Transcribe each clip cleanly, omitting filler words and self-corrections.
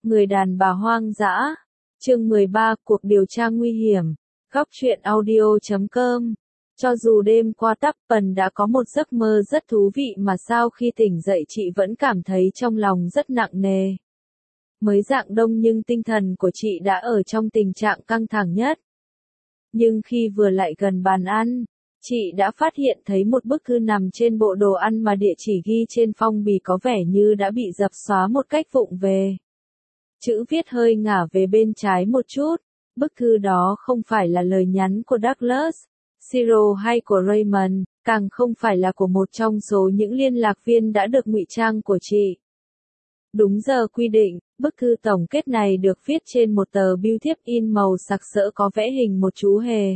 Người đàn bà hoang dã. Chương 13, cuộc điều tra nguy hiểm. Góc truyện audio.com. Cho dù đêm qua Tappen đã có một giấc mơ rất thú vị mà sau khi tỉnh dậy chị vẫn cảm thấy trong lòng rất nặng nề. Mới rạng đông nhưng tinh thần của chị đã ở trong tình trạng căng thẳng nhất. Nhưng khi vừa lại gần bàn ăn, chị đã phát hiện thấy một bức thư nằm trên bộ đồ ăn mà địa chỉ ghi trên phong bì có vẻ như đã bị dập xóa một cách vụng về. Chữ viết hơi ngả về bên trái một chút, bức thư đó không phải là lời nhắn của Douglas, Cyril hay của Raymond, càng không phải là của một trong số những liên lạc viên đã được ngụy trang của chị. Đúng giờ quy định, bức thư tổng kết này được viết trên một tờ bưu thiếp in màu sặc sỡ có vẽ hình một chú hề.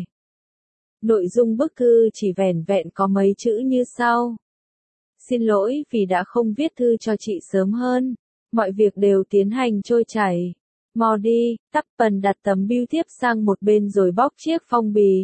Nội dung bức thư chỉ vẻn vẹn có mấy chữ như sau. Xin lỗi vì đã không viết thư cho chị sớm hơn. Mọi việc đều tiến hành trôi chảy. Mau đi, Tappen đặt tấm bưu thiếp sang một bên rồi bóc chiếc phong bì.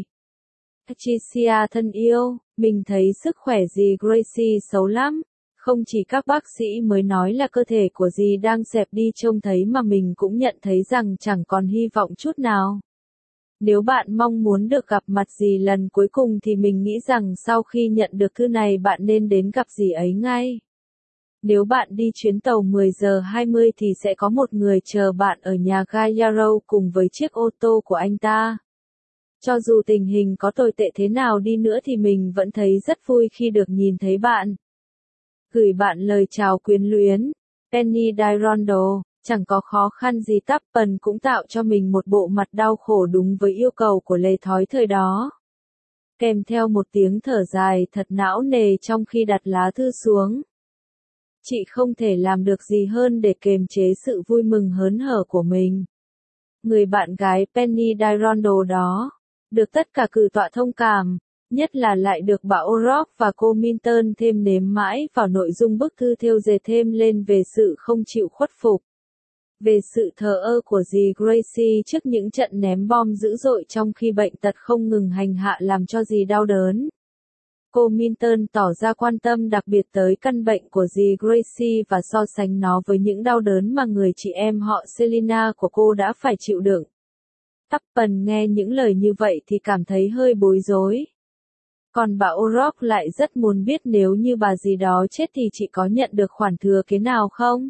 Patricia thân yêu, mình thấy sức khỏe dì Gracie xấu lắm. Không chỉ các bác sĩ mới nói là cơ thể của dì đang xẹp đi trông thấy mà mình cũng nhận thấy rằng chẳng còn hy vọng chút nào. Nếu bạn mong muốn được gặp mặt dì lần cuối cùng thì mình nghĩ rằng sau khi nhận được thư này bạn nên đến gặp dì ấy ngay. Nếu bạn đi chuyến tàu 10 giờ 20 thì sẽ có một người chờ bạn ở nhà ga Yarrow cùng với chiếc ô tô của anh ta. Cho dù tình hình có tồi tệ thế nào đi nữa thì mình vẫn thấy rất vui khi được nhìn thấy bạn. Gửi bạn lời chào quyến luyến, Penny Dyrondo. Chẳng có khó khăn gì Tappen cũng tạo cho mình một bộ mặt đau khổ đúng với yêu cầu của lề thói thời đó. Kèm theo một tiếng thở dài thật não nề trong khi đặt lá thư xuống. Chị không thể làm được gì hơn để kiềm chế sự vui mừng hớn hở của mình. Người bạn gái Penny Dyrondo đó, được tất cả cử tọa thông cảm, nhất là lại được bà O'Rourke và cô Minton thêm nếm mãi vào nội dung bức thư thêu dệt thêm lên về sự không chịu khuất phục. Về sự thờ ơ của dì Gracie trước những trận ném bom dữ dội trong khi bệnh tật không ngừng hành hạ làm cho dì đau đớn. Cô Minton tỏ ra quan tâm đặc biệt tới căn bệnh của dì Gracie và so sánh nó với những đau đớn mà người chị em họ Selina của cô đã phải chịu đựng. Tappen nghe những lời như vậy thì cảm thấy hơi bối rối. Còn bà O'Rourke lại rất muốn biết nếu như bà dì đó chết thì chị có nhận được khoản thừa kế nào không?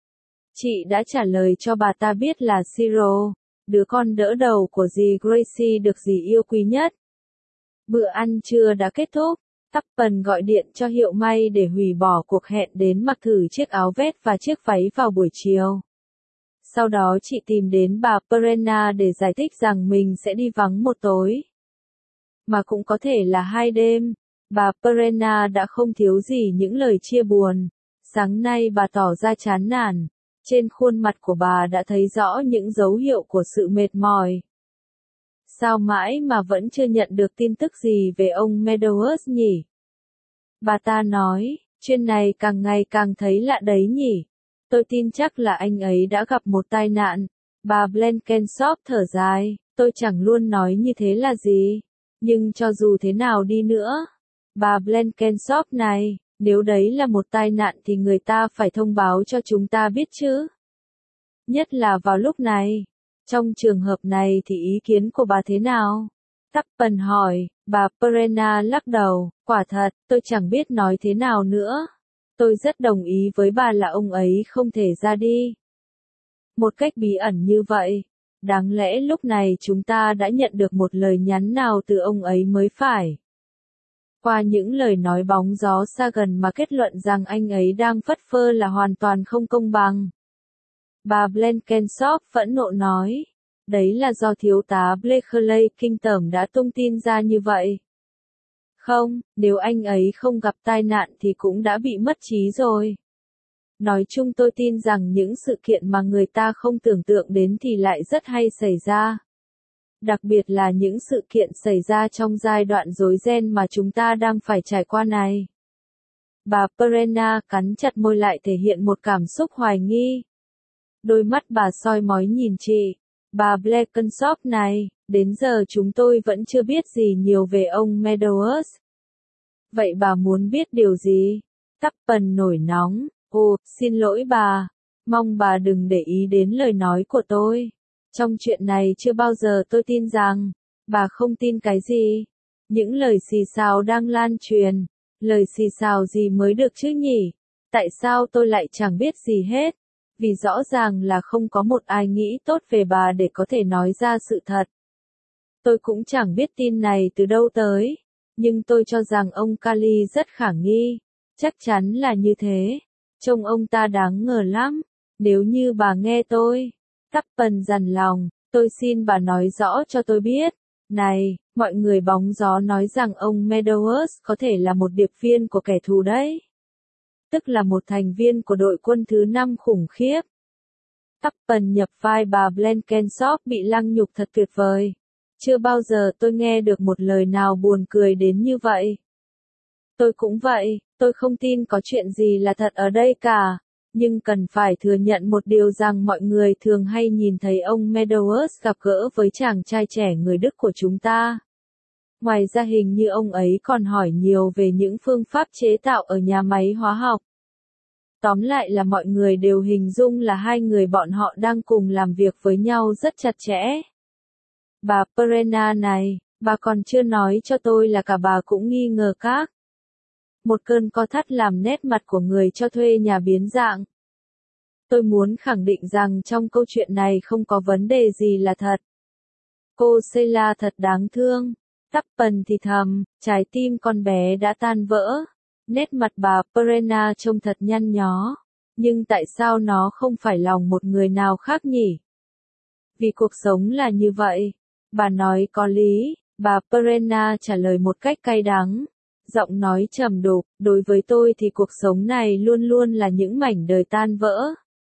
Chị đã trả lời cho bà ta biết là Cyril, đứa con đỡ đầu của dì Gracie được dì yêu quý nhất. Bữa ăn trưa đã kết thúc, Tappen gọi điện cho Hiệu May để hủy bỏ cuộc hẹn đến mặc thử chiếc áo vest và chiếc váy vào buổi chiều. Sau đó chị tìm đến bà Perenna để giải thích rằng mình sẽ đi vắng một tối. Mà cũng có thể là 2 đêm, bà Perenna đã không thiếu gì những lời chia buồn. Sáng nay bà tỏ ra chán nản. Trên khuôn mặt của bà đã thấy rõ những dấu hiệu của sự mệt mỏi. Sao mãi mà vẫn chưa nhận được tin tức gì về ông Meadows nhỉ? Bà ta nói, chuyện này càng ngày càng thấy lạ đấy nhỉ. Tôi tin chắc là anh ấy đã gặp một tai nạn. Bà Blenkinsop thở dài, tôi chẳng luôn nói như thế là gì. Nhưng cho dù thế nào đi nữa, bà Blenkinsop này, nếu đấy là một tai nạn thì người ta phải thông báo cho chúng ta biết chứ. Nhất là vào lúc này. Trong trường hợp này thì ý kiến của bà thế nào? Tappen hỏi, bà Perenna lắc đầu, quả thật, tôi chẳng biết nói thế nào nữa. Tôi rất đồng ý với bà là ông ấy không thể ra đi. Một cách bí ẩn như vậy. Đáng lẽ lúc này chúng ta đã nhận được một lời nhắn nào từ ông ấy mới phải. Qua những lời nói bóng gió xa gần mà kết luận rằng anh ấy đang phất phơ là hoàn toàn không công bằng. Bà Blenkinsop phẫn nộ nói, đấy là do thiếu tá Blakely Kingdom đã tung tin ra như vậy. Không, nếu anh ấy không gặp tai nạn thì cũng đã bị mất trí rồi. Nói chung tôi tin rằng những sự kiện mà người ta không tưởng tượng đến thì lại rất hay xảy ra. Đặc biệt là những sự kiện xảy ra trong giai đoạn rối ren mà chúng ta đang phải trải qua này. Bà Perenna cắn chặt môi lại thể hiện một cảm xúc hoài nghi. Đôi mắt bà soi mói nhìn chị. Bà Blenkinsop này, đến giờ chúng tôi vẫn chưa biết gì nhiều về ông Meadows. Vậy bà muốn biết điều gì? Tappen nổi nóng. Ồ, xin lỗi bà. Mong bà đừng để ý đến lời nói của tôi. Trong chuyện này chưa bao giờ tôi tin rằng, bà không tin cái gì. Những lời xì xào đang lan truyền. Lời xì xào gì mới được chứ nhỉ? Tại sao tôi lại chẳng biết gì hết? Vì rõ ràng là không có một ai nghĩ tốt về bà để có thể nói ra sự thật. Tôi cũng chẳng biết tin này từ đâu tới. Nhưng tôi cho rằng ông Kali rất khả nghi. Chắc chắn là như thế. Trông ông ta đáng ngờ lắm. Nếu như bà nghe tôi. Tappen dằn lòng. Tôi xin bà nói rõ cho tôi biết. Này, mọi người bóng gió nói rằng ông Meadows có thể là một điệp viên của kẻ thù đấy. Tức là một thành viên của đội quân thứ 5 khủng khiếp. Tappen nhập vai bà Blenkinsopp bị lăng nhục thật tuyệt vời. Chưa bao giờ tôi nghe được một lời nào buồn cười đến như vậy. Tôi cũng vậy, tôi không tin có chuyện gì là thật ở đây cả. Nhưng cần phải thừa nhận một điều rằng mọi người thường hay nhìn thấy ông Meadows gặp gỡ với chàng trai trẻ người Đức của chúng ta. Ngoài ra hình như ông ấy còn hỏi nhiều về những phương pháp chế tạo ở nhà máy hóa học. Tóm lại là mọi người đều hình dung là hai người bọn họ đang cùng làm việc với nhau rất chặt chẽ. Bà Perena này, bà còn chưa nói cho tôi là cả bà cũng nghi ngờ các. Một cơn co thắt làm nét mặt của người cho thuê nhà biến dạng. Tôi muốn khẳng định rằng trong câu chuyện này không có vấn đề gì là thật. Cô Sheila thật đáng thương. Tappen thì thầm, trái tim con bé đã tan vỡ. Nét mặt bà Perena trông thật nhăn nhó. Nhưng tại sao nó không phải lòng một người nào khác nhỉ? Vì cuộc sống là như vậy. Bà nói có lý, bà Perena trả lời một cách cay đắng. Giọng nói trầm đục, đối với tôi thì cuộc sống này luôn luôn là những mảnh đời tan vỡ.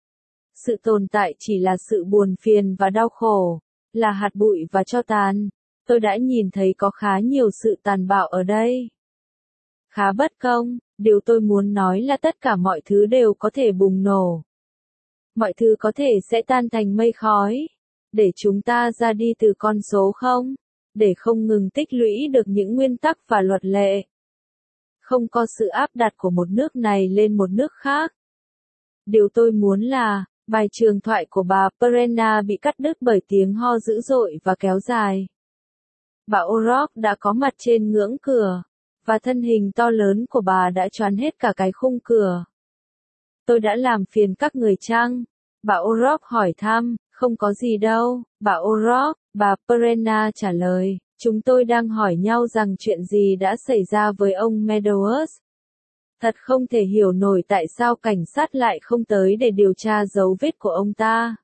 Sự tồn tại chỉ là sự buồn phiền và đau khổ, là hạt bụi và tro tàn. Tôi đã nhìn thấy có khá nhiều sự tàn bạo ở đây. Khá bất công, điều tôi muốn nói là tất cả mọi thứ đều có thể bùng nổ. Mọi thứ có thể sẽ tan thành mây khói. Để chúng ta ra đi từ con số không, để không ngừng tích lũy được những nguyên tắc và luật lệ. Không có sự áp đặt của một nước này lên một nước khác. Điều tôi muốn là, bài trường thoại của bà Perena bị cắt đứt bởi tiếng ho dữ dội và kéo dài. Bà O'Rourke đã có mặt trên ngưỡng cửa, và thân hình to lớn của bà đã choán hết cả cái khung cửa. Tôi đã làm phiền các người chăng? Bà O'Rourke hỏi thăm. Không có gì đâu, bà O'Rourke, bà Perena trả lời. Chúng tôi đang hỏi nhau rằng chuyện gì đã xảy ra với ông Meadows. Thật không thể hiểu nổi tại sao cảnh sát lại không tới để điều tra dấu vết của ông ta.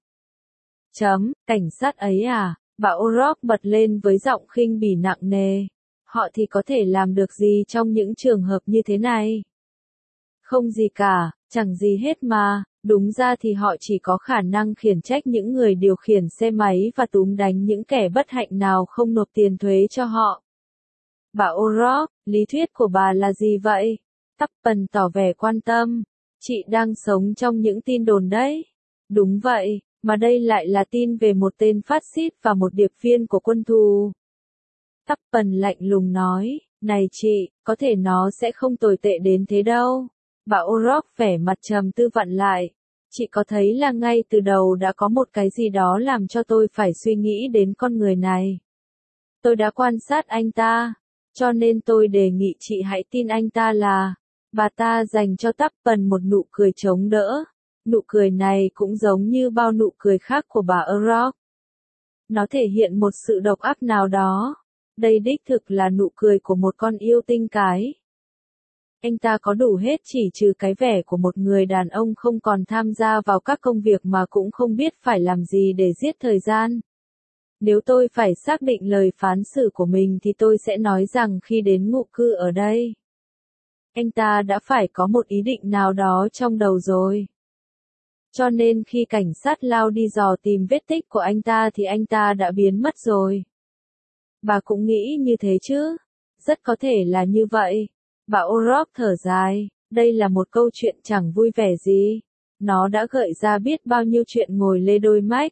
Cảnh sát ấy à? Bà O'Rourke bật lên với giọng khinh bỉ nặng nề. Họ thì có thể làm được gì trong những trường hợp như thế này? Không gì cả, chẳng gì hết mà. Đúng ra thì họ chỉ có khả năng khiển trách những người điều khiển xe máy và túm đánh những kẻ bất hạnh nào không nộp tiền thuế cho họ. Bà O'Rourke, lý thuyết của bà là gì vậy? Tappen tỏ vẻ quan tâm. Chị đang sống trong những tin đồn đấy. Đúng vậy, mà đây lại là tin về một tên phát xít và một điệp viên của quân thù. Tappen lạnh lùng nói, này chị, có thể nó sẽ không tồi tệ đến thế đâu. Bà O'Rourke vẻ mặt trầm tư vặn lại. Chị có thấy là ngay từ đầu đã có một cái gì đó làm cho tôi phải suy nghĩ đến con người này. Tôi đã quan sát anh ta, cho nên tôi đề nghị chị hãy tin anh ta là. Bà ta dành cho Tappen một nụ cười chống đỡ. Nụ cười này cũng giống như bao nụ cười khác của bà O'Rourke. Nó thể hiện một sự độc ác nào đó. Đây đích thực là nụ cười của một con yêu tinh cái. Anh ta có đủ hết chỉ trừ cái vẻ của một người đàn ông không còn tham gia vào các công việc mà cũng không biết phải làm gì để giết thời gian. Nếu tôi phải xác định lời phán xử của mình thì tôi sẽ nói rằng khi đến ngụ cư ở đây, anh ta đã phải có một ý định nào đó trong đầu rồi. Cho nên khi cảnh sát lao đi dò tìm vết tích của anh ta thì anh ta đã biến mất rồi. Bà cũng nghĩ như thế chứ? Rất có thể là như vậy. Bà O'Rourke thở dài, đây là một câu chuyện chẳng vui vẻ gì. Nó đã gợi ra biết bao nhiêu chuyện ngồi lê đôi mách.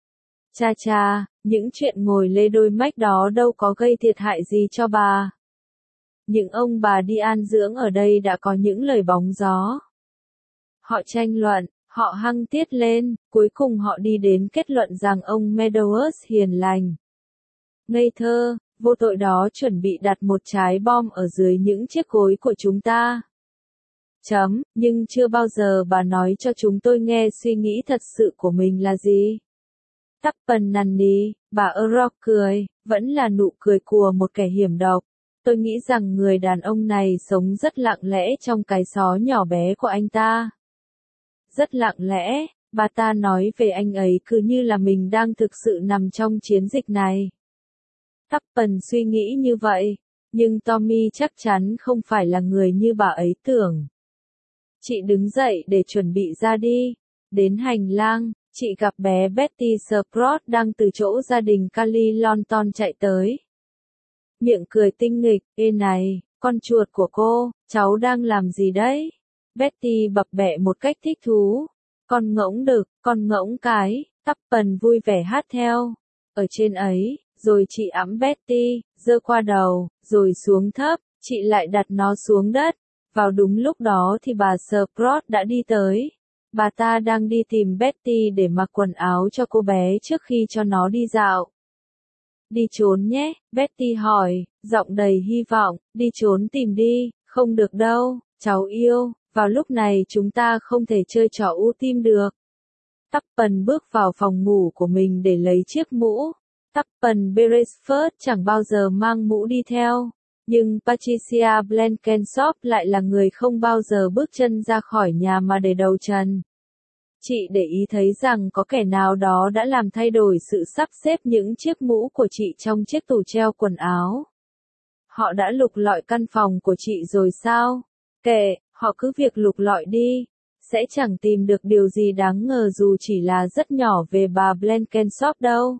Cha, những chuyện ngồi lê đôi mách đó đâu có gây thiệt hại gì cho bà. Những ông bà đi an dưỡng ở đây đã có những lời bóng gió. Họ tranh luận, Họ hăng tiết lên, cuối cùng họ đi đến kết luận rằng ông Meadows hiền lành, ngây thơ, vô tội đó chuẩn bị đặt một trái bom ở dưới những chiếc gối của chúng ta. Nhưng chưa bao giờ bà nói cho chúng tôi nghe suy nghĩ thật sự của mình là gì. Tuppen năn nỉ, bà O'Rourke cười, vẫn là nụ cười của một kẻ hiểm độc. Tôi nghĩ rằng người đàn ông này sống rất lặng lẽ trong cái xó nhỏ bé của anh ta. Rất lặng lẽ, bà ta nói về anh ấy cứ như là mình đang thực sự nằm trong chiến dịch này. Tuppen suy nghĩ như vậy, nhưng Tommy chắc chắn không phải là người như bà ấy tưởng. Chị đứng dậy để chuẩn bị ra đi. Đến hành lang, chị gặp bé Betty Sprout đang từ chỗ gia đình Cally Lawton chạy tới. Miệng cười tinh nghịch, ê này, con chuột của cô, cháu đang làm gì đấy? Betty bập bẹ một cách thích thú. Con ngỗng đực, con ngỗng cái, Tuppen vui vẻ hát theo. Ở trên ấy, rồi chị ẵm Betty, giơ qua đầu, rồi xuống thấp, chị lại đặt nó xuống đất. Vào đúng lúc đó thì bà Sprout đã đi tới. Bà ta đang đi tìm Betty để mặc quần áo cho cô bé trước khi cho nó đi dạo. Đi trốn nhé, Betty hỏi, giọng đầy hy vọng, đi trốn tìm đi, không được đâu, cháu yêu, vào lúc này chúng ta không thể chơi trò u tim được. Tuppen bước vào phòng ngủ của mình để lấy chiếc mũ. Tuppen Beresford chẳng bao giờ mang mũ đi theo. Nhưng Patricia Blenkinsop lại là người không bao giờ bước chân ra khỏi nhà mà để đầu trần. Chị để ý thấy rằng có kẻ nào đó đã làm thay đổi sự sắp xếp những chiếc mũ của chị trong chiếc tủ treo quần áo. Họ đã lục lọi căn phòng của chị rồi sao? Kệ, họ cứ việc lục lọi đi. Sẽ chẳng tìm được điều gì đáng ngờ dù chỉ là rất nhỏ về bà Blenkinsop đâu.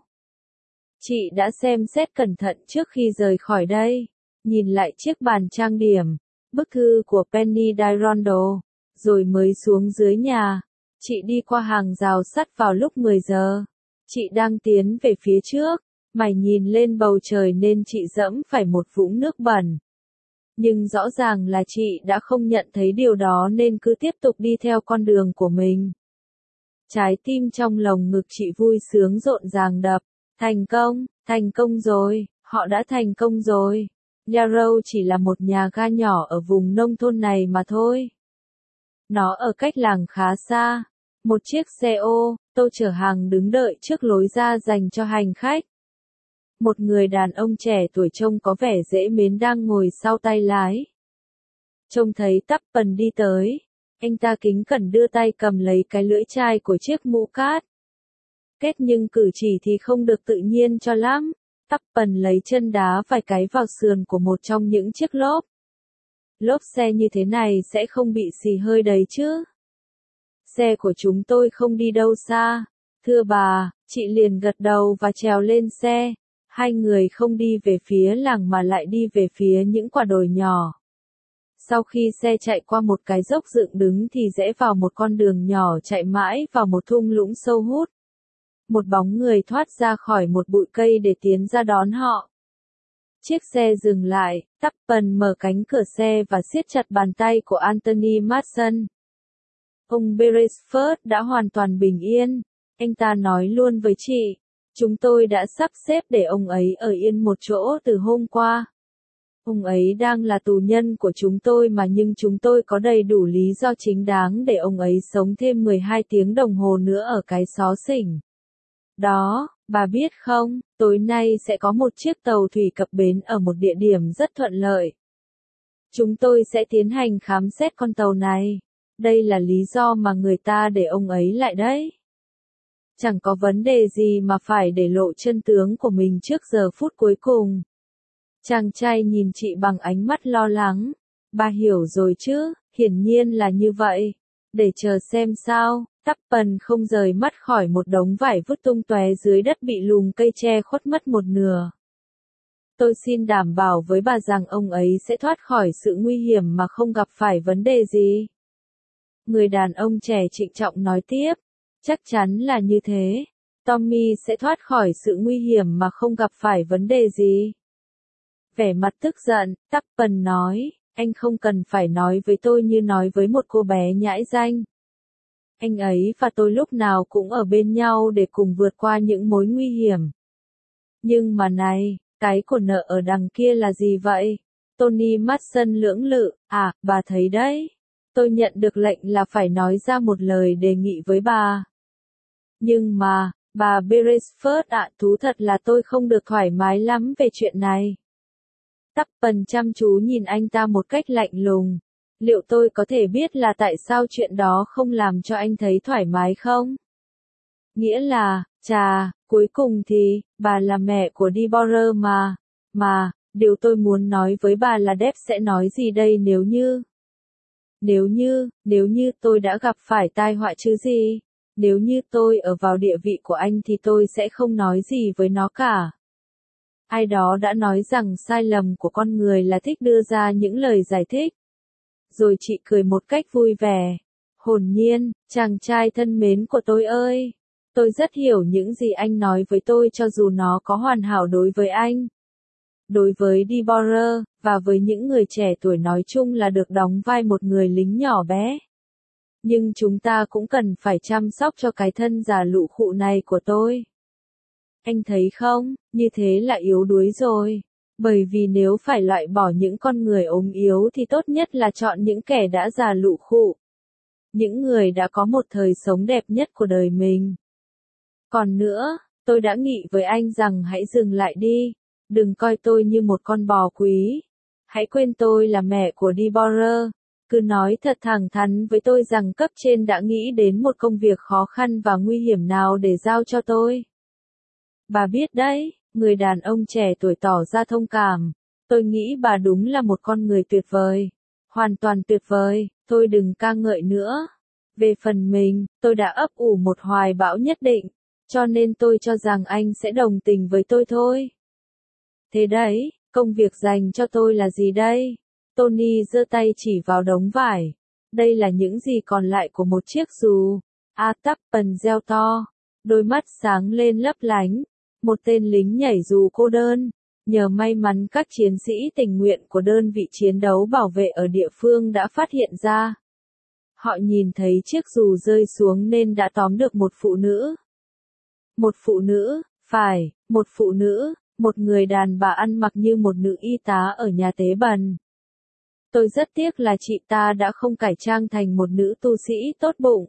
Chị đã xem xét cẩn thận trước khi rời khỏi đây. Nhìn lại chiếc bàn trang điểm, bức thư của Penny Dyrondal, rồi mới xuống dưới nhà. Chị đi qua hàng rào sắt vào lúc 10 giờ. Chị đang tiến về phía trước, mày nhìn lên bầu trời nên chị dẫm phải một vũng nước bẩn. Nhưng rõ ràng là chị đã không nhận thấy điều đó nên cứ tiếp tục đi theo con đường của mình. Trái tim trong lồng ngực chị vui sướng rộn ràng đập. Thành công rồi, họ đã thành công rồi. Yarrow chỉ là một nhà ga nhỏ ở vùng nông thôn này mà thôi. Nó ở cách làng khá xa. Một chiếc xe ô tô chở hàng đứng đợi trước lối ra dành cho hành khách. Một người đàn ông trẻ tuổi trông có vẻ dễ mến đang ngồi sau tay lái. Trông thấy Tuppen đi tới, anh ta kính cẩn đưa tay cầm lấy cái lưỡi chai của chiếc mũ cát. Nhưng cử chỉ thì không được tự nhiên cho lắm. Tuppen lấy chân đá vài cái vào sườn của một trong những chiếc lốp. Lốp xe như thế này sẽ không bị xì hơi đấy chứ? Xe của chúng tôi không đi đâu xa. Thưa bà, chị liền gật đầu và trèo lên xe. Hai người không đi về phía làng mà lại đi về phía những quả đồi nhỏ. Sau khi xe chạy qua một cái dốc dựng đứng thì rẽ vào một con đường nhỏ chạy mãi vào một thung lũng sâu hút. Một bóng người thoát ra khỏi một bụi cây để tiến ra đón họ. Chiếc xe dừng lại, Tuppen mở cánh cửa xe và siết chặt bàn tay của Anthony Mason. Ông Beresford đã hoàn toàn bình yên. Anh ta nói luôn với chị. Chúng tôi đã sắp xếp để ông ấy ở yên một chỗ từ hôm qua. Ông ấy đang là tù nhân của chúng tôi mà nhưng chúng tôi có đầy đủ lý do chính đáng để ông ấy sống thêm 12 tiếng đồng hồ nữa ở cái xó xỉnh. Đó, bà biết không, tối nay sẽ có một chiếc tàu thủy cập bến ở một địa điểm rất thuận lợi. Chúng tôi sẽ tiến hành khám xét con tàu này. Đây là lý do mà người ta để ông ấy lại đấy. Chẳng có vấn đề gì mà phải để lộ chân tướng của mình trước giờ phút cuối cùng. Chàng trai nhìn chị bằng ánh mắt lo lắng. Bà hiểu rồi chứ, hiển nhiên là như vậy. Để chờ xem sao. Tuppen không rời mắt khỏi một đống vải vứt tung tóe dưới đất bị lùm cây che khuất mất một nửa. Tôi xin đảm bảo với bà rằng ông ấy sẽ thoát khỏi sự nguy hiểm mà không gặp phải vấn đề gì. Người đàn ông trẻ trịnh trọng nói tiếp. Chắc chắn là như thế. Tommy sẽ thoát khỏi sự nguy hiểm mà không gặp phải vấn đề gì. Vẻ mặt tức giận, Tuppen nói, anh không cần phải nói với tôi như nói với một cô bé nhãi danh. Anh ấy và tôi lúc nào cũng ở bên nhau để cùng vượt qua những mối nguy hiểm. Nhưng mà này, cái của nợ ở đằng kia là gì vậy? Tony mắt sân lưỡng lự, bà thấy đấy. Tôi nhận được lệnh là phải nói ra một lời đề nghị với bà. Nhưng mà, bà Beresford thú thật là tôi không được thoải mái lắm về chuyện này. Tupman chăm chú nhìn anh ta một cách lạnh lùng. Liệu tôi có thể biết là tại sao chuyện đó không làm cho anh thấy thoải mái không? Nghĩa là, cuối cùng thì, bà là mẹ của Deborah mà, điều tôi muốn nói với bà là Deb sẽ nói gì đây nếu như tôi đã gặp phải tai họa chứ gì? Nếu như tôi ở vào địa vị của anh thì tôi sẽ không nói gì với nó cả. Ai đó đã nói rằng sai lầm của con người là thích đưa ra những lời giải thích. Rồi chị cười một cách vui vẻ. Hồn nhiên, chàng trai thân mến của tôi ơi. Tôi rất hiểu những gì anh nói với tôi cho dù nó có hoàn hảo đối với anh. Đối với Deborah, và với những người trẻ tuổi nói chung là được đóng vai một người lính nhỏ bé. Nhưng chúng ta cũng cần phải chăm sóc cho cái thân già lụ khụ này của tôi. Anh thấy không, như thế là yếu đuối rồi. Bởi vì nếu phải loại bỏ những con người ốm yếu thì tốt nhất là chọn những kẻ đã già lụ khụ. Những người đã có một thời sống đẹp nhất của đời mình. Còn nữa, tôi đã nghị với anh rằng hãy dừng lại đi. Đừng coi tôi như một con bò quý. Hãy quên tôi là mẹ của Deborah. Cứ nói thật thẳng thắn với tôi rằng cấp trên đã nghĩ đến một công việc khó khăn và nguy hiểm nào để giao cho tôi. Bà biết đấy, người đàn ông trẻ tuổi tỏ ra thông cảm. Tôi nghĩ bà đúng là một con người tuyệt vời. Hoàn toàn tuyệt vời, tôi đừng ca ngợi nữa. Về phần mình, tôi đã ấp ủ một hoài bão nhất định, cho nên tôi cho rằng anh sẽ đồng tình với tôi thôi. Thế đấy, công việc dành cho tôi là gì đây? Tony giơ tay chỉ vào đống vải. Đây là những gì còn lại của một chiếc dù. Tupman reo to. Đôi mắt sáng lên lấp lánh. Một tên lính nhảy dù cô đơn. Nhờ may mắn các chiến sĩ tình nguyện của đơn vị chiến đấu bảo vệ ở địa phương đã phát hiện ra. Họ nhìn thấy chiếc dù rơi xuống nên đã tóm được một phụ nữ. Một phụ nữ, phải, một phụ nữ, một người đàn bà ăn mặc như một nữ y tá ở nhà tế bần. Tôi rất tiếc là chị ta đã không cải trang thành một nữ tu sĩ tốt bụng.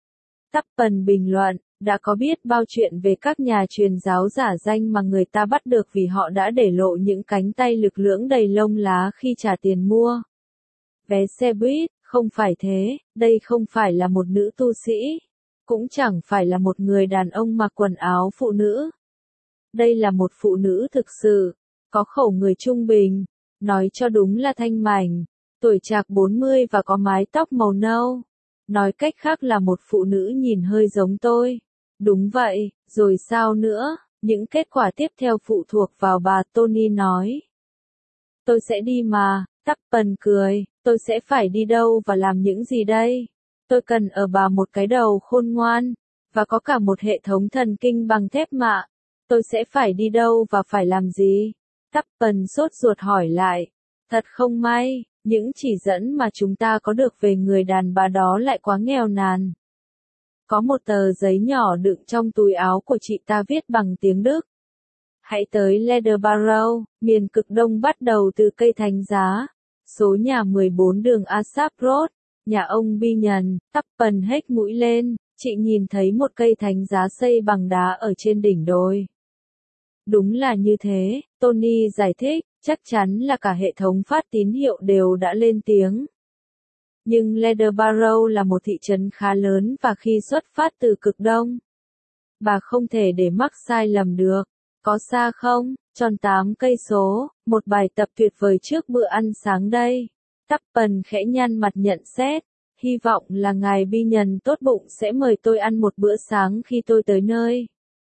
Tupman bình luận, đã có biết bao chuyện về các nhà truyền giáo giả danh mà người ta bắt được vì họ đã để lộ những cánh tay lực lưỡng đầy lông lá khi trả tiền mua vé xe buýt. Không phải thế, đây không phải là một nữ tu sĩ. Cũng chẳng phải là một người đàn ông mặc quần áo phụ nữ. Đây là một phụ nữ thực sự, có khẩu người trung bình, nói cho đúng là thanh mảnh, tuổi trạc 40 và có mái tóc màu nâu. Nói cách khác là một phụ nữ nhìn hơi giống tôi. Đúng vậy, rồi sao nữa, những kết quả tiếp theo phụ thuộc vào bà, Tony nói. Tôi sẽ đi mà, Tupman cười, tôi sẽ phải đi đâu và làm những gì đây? Tôi cần ở bà một cái đầu khôn ngoan, và có cả một hệ thống thần kinh bằng thép mạ. Tôi sẽ phải đi đâu và phải làm gì? Tupman sốt ruột hỏi lại. Thật không may, những chỉ dẫn mà chúng ta có được về người đàn bà đó lại quá nghèo nàn. Có một tờ giấy nhỏ đựng trong túi áo của chị ta viết bằng tiếng Đức. Hãy tới Leatherbarrow, miền cực đông bắt đầu từ cây thánh giá. Số nhà 14 đường Asap Road, nhà ông Binion. Tupman hếch mũi lên, chị nhìn thấy một cây thánh giá xây bằng đá ở trên đỉnh đồi. Đúng là như thế, Tony giải thích, chắc chắn là cả hệ thống phát tín hiệu đều đã lên tiếng. Nhưng Leatherbarrow là một thị trấn khá lớn và khi xuất phát từ cực đông, bà không thể để mắc sai lầm được. Có xa không? Tròn 8 cây số, một bài tập tuyệt vời trước bữa ăn sáng đây. Tupman khẽ nhăn mặt nhận xét. Hy vọng là ngài Binion tốt bụng sẽ mời tôi ăn một bữa sáng khi tôi tới nơi.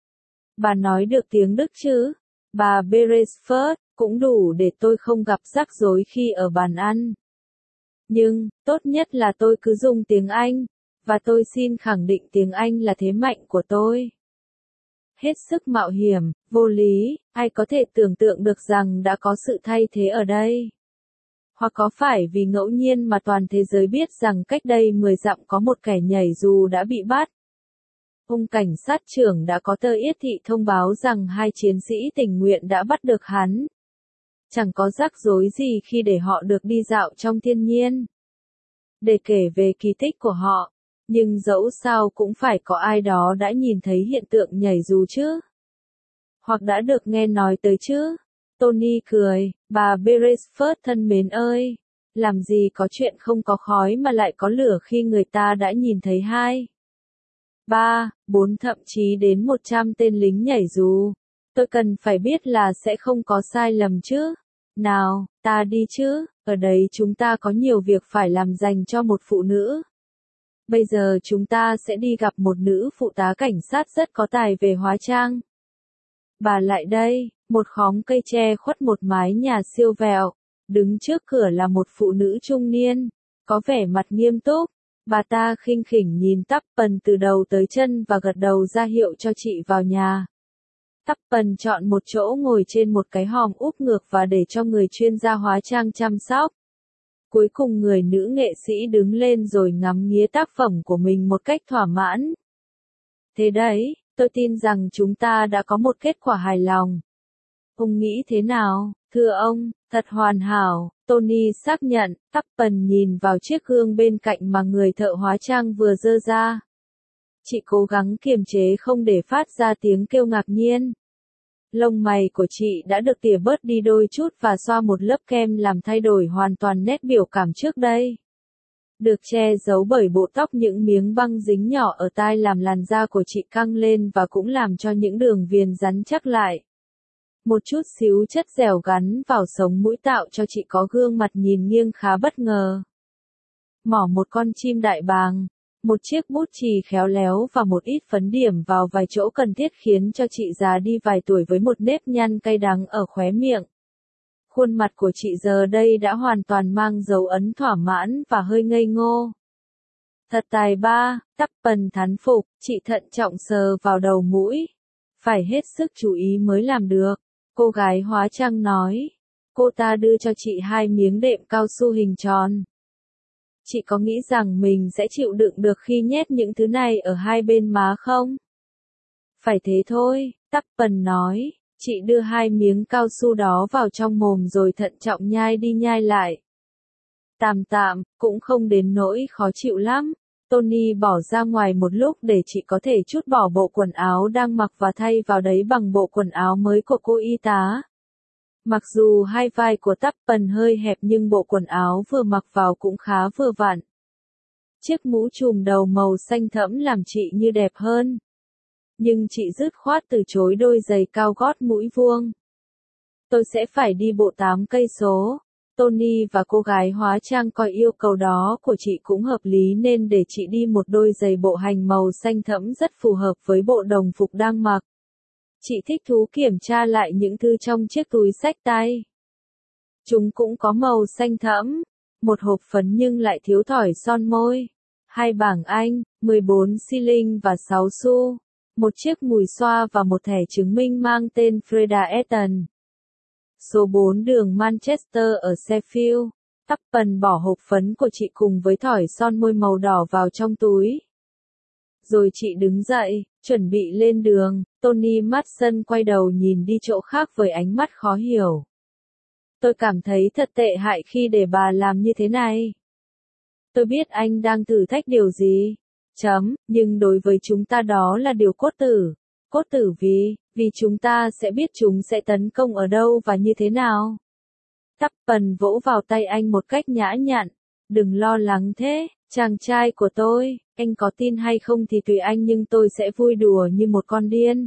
Bà nói được tiếng Đức chứ? Bà Beresford, cũng đủ để tôi không gặp rắc rối khi ở bàn ăn. Nhưng, tốt nhất là tôi cứ dùng tiếng Anh, và tôi xin khẳng định tiếng Anh là thế mạnh của tôi. Hết sức mạo hiểm, vô lý, ai có thể tưởng tượng được rằng đã có sự thay thế ở đây. Hoặc có phải vì ngẫu nhiên mà toàn thế giới biết rằng cách đây 10 dặm có một kẻ nhảy dù đã bị bắt? Ông cảnh sát trưởng đã có tờ yết thị thông báo rằng 2 chiến sĩ tình nguyện đã bắt được hắn. Chẳng có rắc rối gì khi để họ được đi dạo trong thiên nhiên, để kể về kỳ tích của họ. Nhưng dẫu sao cũng phải có ai đó đã nhìn thấy hiện tượng nhảy dù chứ? Hoặc đã được nghe nói tới chứ? Tony cười, bà Beresford thân mến ơi, làm gì có chuyện không có khói mà lại có lửa khi người ta đã nhìn thấy 2, 3, 4 thậm chí đến 100 tên lính nhảy dù. Tôi cần phải biết là sẽ không có sai lầm chứ. Nào, ta đi chứ, ở đây chúng ta có nhiều việc phải làm dành cho một phụ nữ. Bây giờ chúng ta sẽ đi gặp một nữ phụ tá cảnh sát rất có tài về hóa trang. Bà lại đây, một khóm cây tre khuất một mái nhà siêu vẹo. Đứng trước cửa là một phụ nữ trung niên, có vẻ mặt nghiêm túc. Bà ta khinh khỉnh nhìn Tuppen từ đầu tới chân và gật đầu ra hiệu cho chị vào nhà. Tuppen chọn một chỗ ngồi trên một cái hòm úp ngược và để cho người chuyên gia hóa trang chăm sóc. Cuối cùng người nữ nghệ sĩ đứng lên rồi ngắm nghía tác phẩm của mình một cách thỏa mãn. Thế đấy, tôi tin rằng chúng ta đã có một kết quả hài lòng. Ông nghĩ thế nào, thưa ông? Thật hoàn hảo, Tony xác nhận. Tuppen nhìn vào chiếc gương bên cạnh mà người thợ hóa trang vừa giơ ra. Chị cố gắng kiềm chế không để phát ra tiếng kêu ngạc nhiên. Lông mày của chị đã được tỉa bớt đi đôi chút và xoa một lớp kem làm thay đổi hoàn toàn nét biểu cảm trước đây. Được che giấu bởi bộ tóc những miếng băng dính nhỏ ở tai làm làn da của chị căng lên và cũng làm cho những đường viền rắn chắc lại. Một chút xíu chất dẻo gắn vào sống mũi tạo cho chị có gương mặt nhìn nghiêng khá bất ngờ. Mỏ một con chim đại bàng, một chiếc bút chì khéo léo và một ít phấn điểm vào vài chỗ cần thiết khiến cho chị già đi vài tuổi với một nếp nhăn cay đắng ở khóe miệng. Khuôn mặt của chị giờ đây đã hoàn toàn mang dấu ấn thỏa mãn và hơi ngây ngô. Thật tài ba, Tuppen thán phục, chị thận trọng sờ vào đầu mũi. Phải hết sức chú ý mới làm được, cô gái hóa trang nói. Cô ta đưa cho chị 2 miếng đệm cao su hình tròn. Chị có nghĩ rằng mình sẽ chịu đựng được khi nhét những thứ này ở 2 bên má không? Phải thế thôi, Tuppen nói. Chị đưa 2 miếng cao su đó vào trong mồm rồi thận trọng nhai đi nhai lại. Tạm tạm, cũng không đến nỗi khó chịu lắm. Tony bỏ ra ngoài một lúc để chị có thể trút bỏ bộ quần áo đang mặc và thay vào đấy bằng bộ quần áo mới của cô y tá. Mặc dù 2 vai của Tuppen hơi hẹp nhưng bộ quần áo vừa mặc vào cũng khá vừa vặn. Chiếc mũ trùm đầu màu xanh thẫm làm chị như đẹp hơn. Nhưng chị dứt khoát từ chối đôi giày cao gót mũi vuông. Tôi sẽ phải đi bộ 8 cây số. Tony và cô gái hóa trang coi yêu cầu đó của chị cũng hợp lý nên để chị đi một đôi giày bộ hành màu xanh thẫm rất phù hợp với bộ đồng phục đang mặc. Chị thích thú kiểm tra lại những thứ trong chiếc túi xách tay. Chúng cũng có màu xanh thẫm, một hộp phấn nhưng lại thiếu thỏi son môi, 2 bảng Anh, 14 shilling và 6 xu, một chiếc mùi xoa và một thẻ chứng minh mang tên Freda Eton. Số 4 đường Manchester ở Sheffield. Tuppen bỏ hộp phấn của chị cùng với thỏi son môi màu đỏ vào trong túi. Rồi chị đứng dậy, chuẩn bị lên đường. Tony Mason quay đầu nhìn đi chỗ khác với ánh mắt khó hiểu. Tôi cảm thấy thật tệ hại khi để bà làm như thế này. Tôi biết anh đang thử thách điều gì. Nhưng đối với chúng ta đó là điều cốt tử. Cốt tử vì chúng ta sẽ biết chúng sẽ tấn công ở đâu và như thế nào. Tuppen vỗ vào tay anh một cách nhã nhặn. Đừng lo lắng thế, chàng trai của tôi, anh có tin hay không thì tùy anh nhưng tôi sẽ vui đùa như một con điên.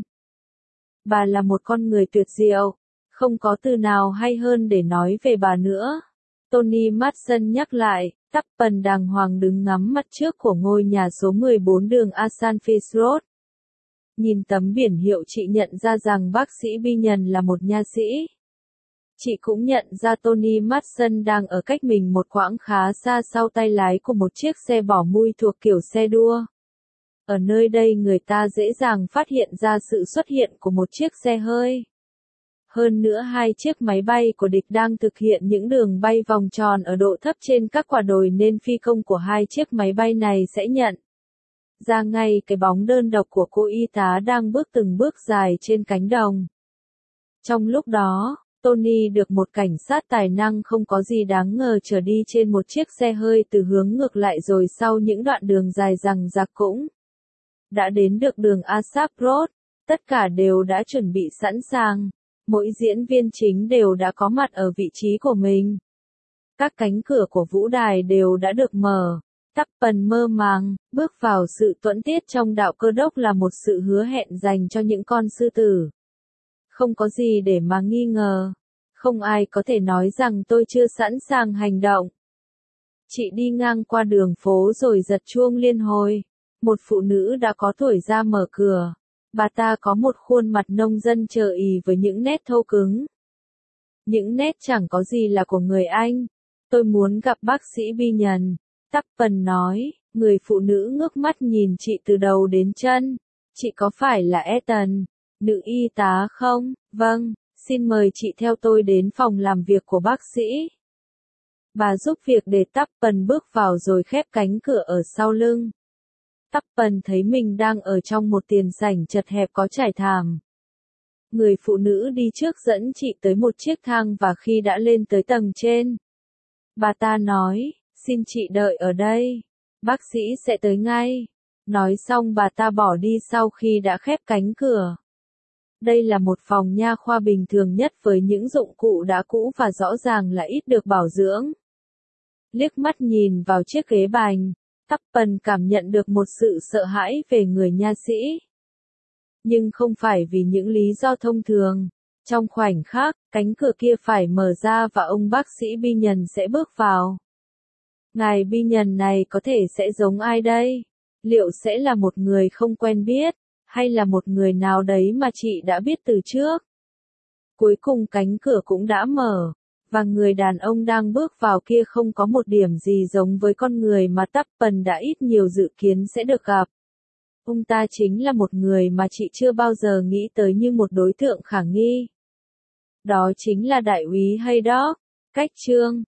Bà là một con người tuyệt diệu, không có từ nào hay hơn để nói về bà nữa. Tony Mason nhắc lại, Tuppen đàng hoàng đứng ngắm mặt trước của ngôi nhà số 14 đường Asanfield Road. Nhìn tấm biển hiệu chị nhận ra rằng bác sĩ Binyon là một nha sĩ. Chị cũng nhận ra Tony Mason đang ở cách mình một quãng khá xa sau tay lái của một chiếc xe bỏ mui thuộc kiểu xe đua. Ở nơi đây người ta dễ dàng phát hiện ra sự xuất hiện của một chiếc xe hơi. Hơn nữa hai chiếc máy bay của địch đang thực hiện những đường bay vòng tròn ở độ thấp trên các quả đồi nên phi công của hai chiếc máy bay này sẽ nhận ra ngay cái bóng đơn độc của cô y tá đang bước từng bước dài trên cánh đồng. Trong lúc đó, Tony được một cảnh sát tài năng không có gì đáng ngờ chở đi trên một chiếc xe hơi từ hướng ngược lại, rồi sau những đoạn đường dài dằng dặc cũng đã đến được đường Asap Road. Tất cả đều đã chuẩn bị sẵn sàng. Mỗi diễn viên chính đều đã có mặt ở vị trí của mình. Các cánh cửa của vũ đài đều đã được mở. Tuppen mơ màng, bước vào sự tuẫn tiết trong đạo Cơ đốc là một sự hứa hẹn dành cho những con sư tử. Không có gì để mà nghi ngờ. Không ai có thể nói rằng tôi chưa sẵn sàng hành động. Chị đi ngang qua đường phố rồi giật chuông liên hồi. Một phụ nữ đã có tuổi ra mở cửa. Bà ta có một khuôn mặt nông dân chờ ì với những nét thô cứng. Những nét chẳng có gì là của người Anh. Tôi muốn gặp bác sĩ Binyon. Tuppen nói, người phụ nữ ngước mắt nhìn chị từ đầu đến chân. Chị có phải là Ethan, nữ y tá không? Vâng, xin mời chị theo tôi đến phòng làm việc của bác sĩ. Bà giúp việc để Tuppen bước vào rồi khép cánh cửa ở sau lưng. Tuppen thấy mình đang ở trong một tiền sảnh chật hẹp có trải thảm. Người phụ nữ đi trước dẫn chị tới một chiếc thang và khi đã lên tới tầng trên, bà ta nói, xin chị đợi ở đây. Bác sĩ sẽ tới ngay. Nói xong bà ta bỏ đi sau khi đã khép cánh cửa. Đây là một phòng nha khoa bình thường nhất với những dụng cụ đã cũ và rõ ràng là ít được bảo dưỡng. Liếc mắt nhìn vào chiếc ghế bành, Tuppen cảm nhận được một sự sợ hãi về người nha sĩ. Nhưng không phải vì những lý do thông thường. Trong khoảnh khắc, cánh cửa kia phải mở ra và ông bác sĩ Binyon sẽ bước vào. Ngài Binyon này có thể sẽ giống ai đây? Liệu sẽ là một người không quen biết, hay là một người nào đấy mà chị đã biết từ trước? Cuối cùng cánh cửa cũng đã mở, và người đàn ông đang bước vào kia không có một điểm gì giống với con người mà Tuppen đã ít nhiều dự kiến sẽ được gặp. Ông ta chính là một người mà chị chưa bao giờ nghĩ tới như một đối tượng khả nghi. Đó chính là đại úy Haydock. Cách chương